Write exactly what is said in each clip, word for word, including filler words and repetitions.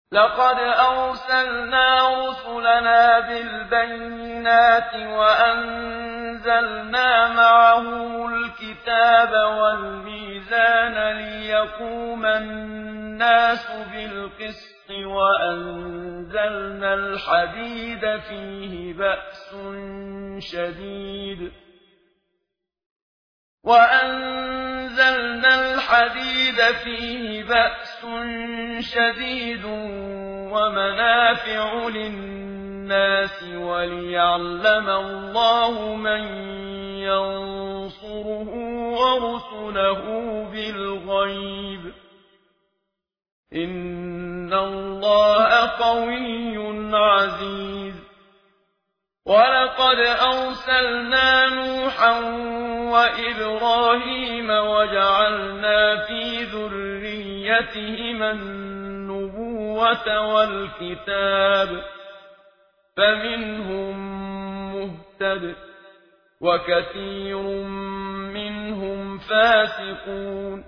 لقد أرسلنا رسلنا بالبينات وأنزلنا معهم الكتاب والميزان ليقوم الناس بالقسط وأنزلنا الحديد فيه بأس شديد وأنزلنا الحديد فيه بأس شديد ومنافع للناس وليعلم الله من ينصره ورسله بالغيب إن الله قوي عزيز ولقد أرسلنا نوحا وإبراهيم وجعلنا في ذريتهما النبوة والكتاب فمنهم مهتد وكثير منهم فاسقون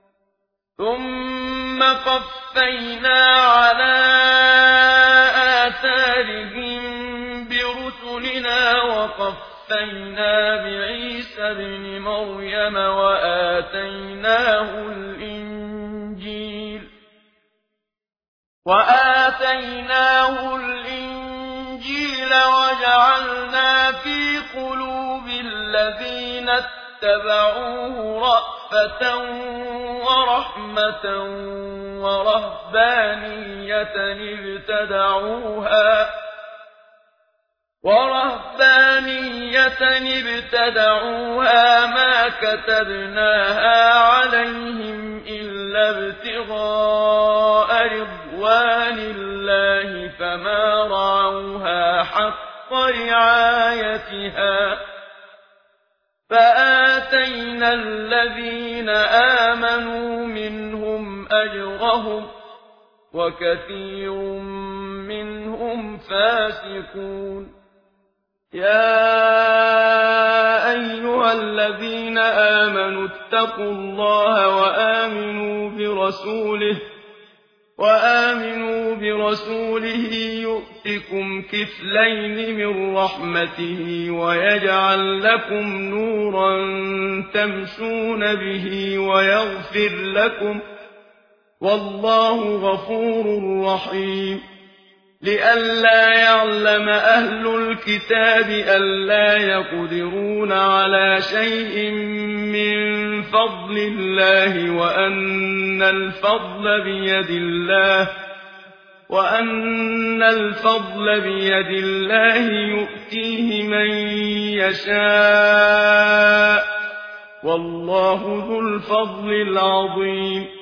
ثم قفينا على آثارهم برسلنا وقفينا بعيسى ابن مريم وآتيناه الإنجيل وآتيناه الإنجيل وجعلنا في قلوب الذين اتبعوه رأفة ورحمة ورهبانية ابتدعوها ورهبانية ابتدعوها ما كتبناها عليهم إلا ابتغاء رضوان الله فما رعوها حق رعايتها فآتينا الذين آمنوا منهم أجرهم وكثير منهم فاسقون يا أيها الذين آمنوا اتقوا الله وآمنوا برسوله وآمنوا برسوله يؤتكم كفلين من رحمته ويجعل لكم نورا تمشون به ويغفر لكم والله غفور رحيم لئلا يعلم أهل الكتاب ألا يقدرون على شيء من فضل الله وأن الفضل بيد الله وأن الفضل بيد الله يؤتيه من يشاء والله ذو الفضل العظيم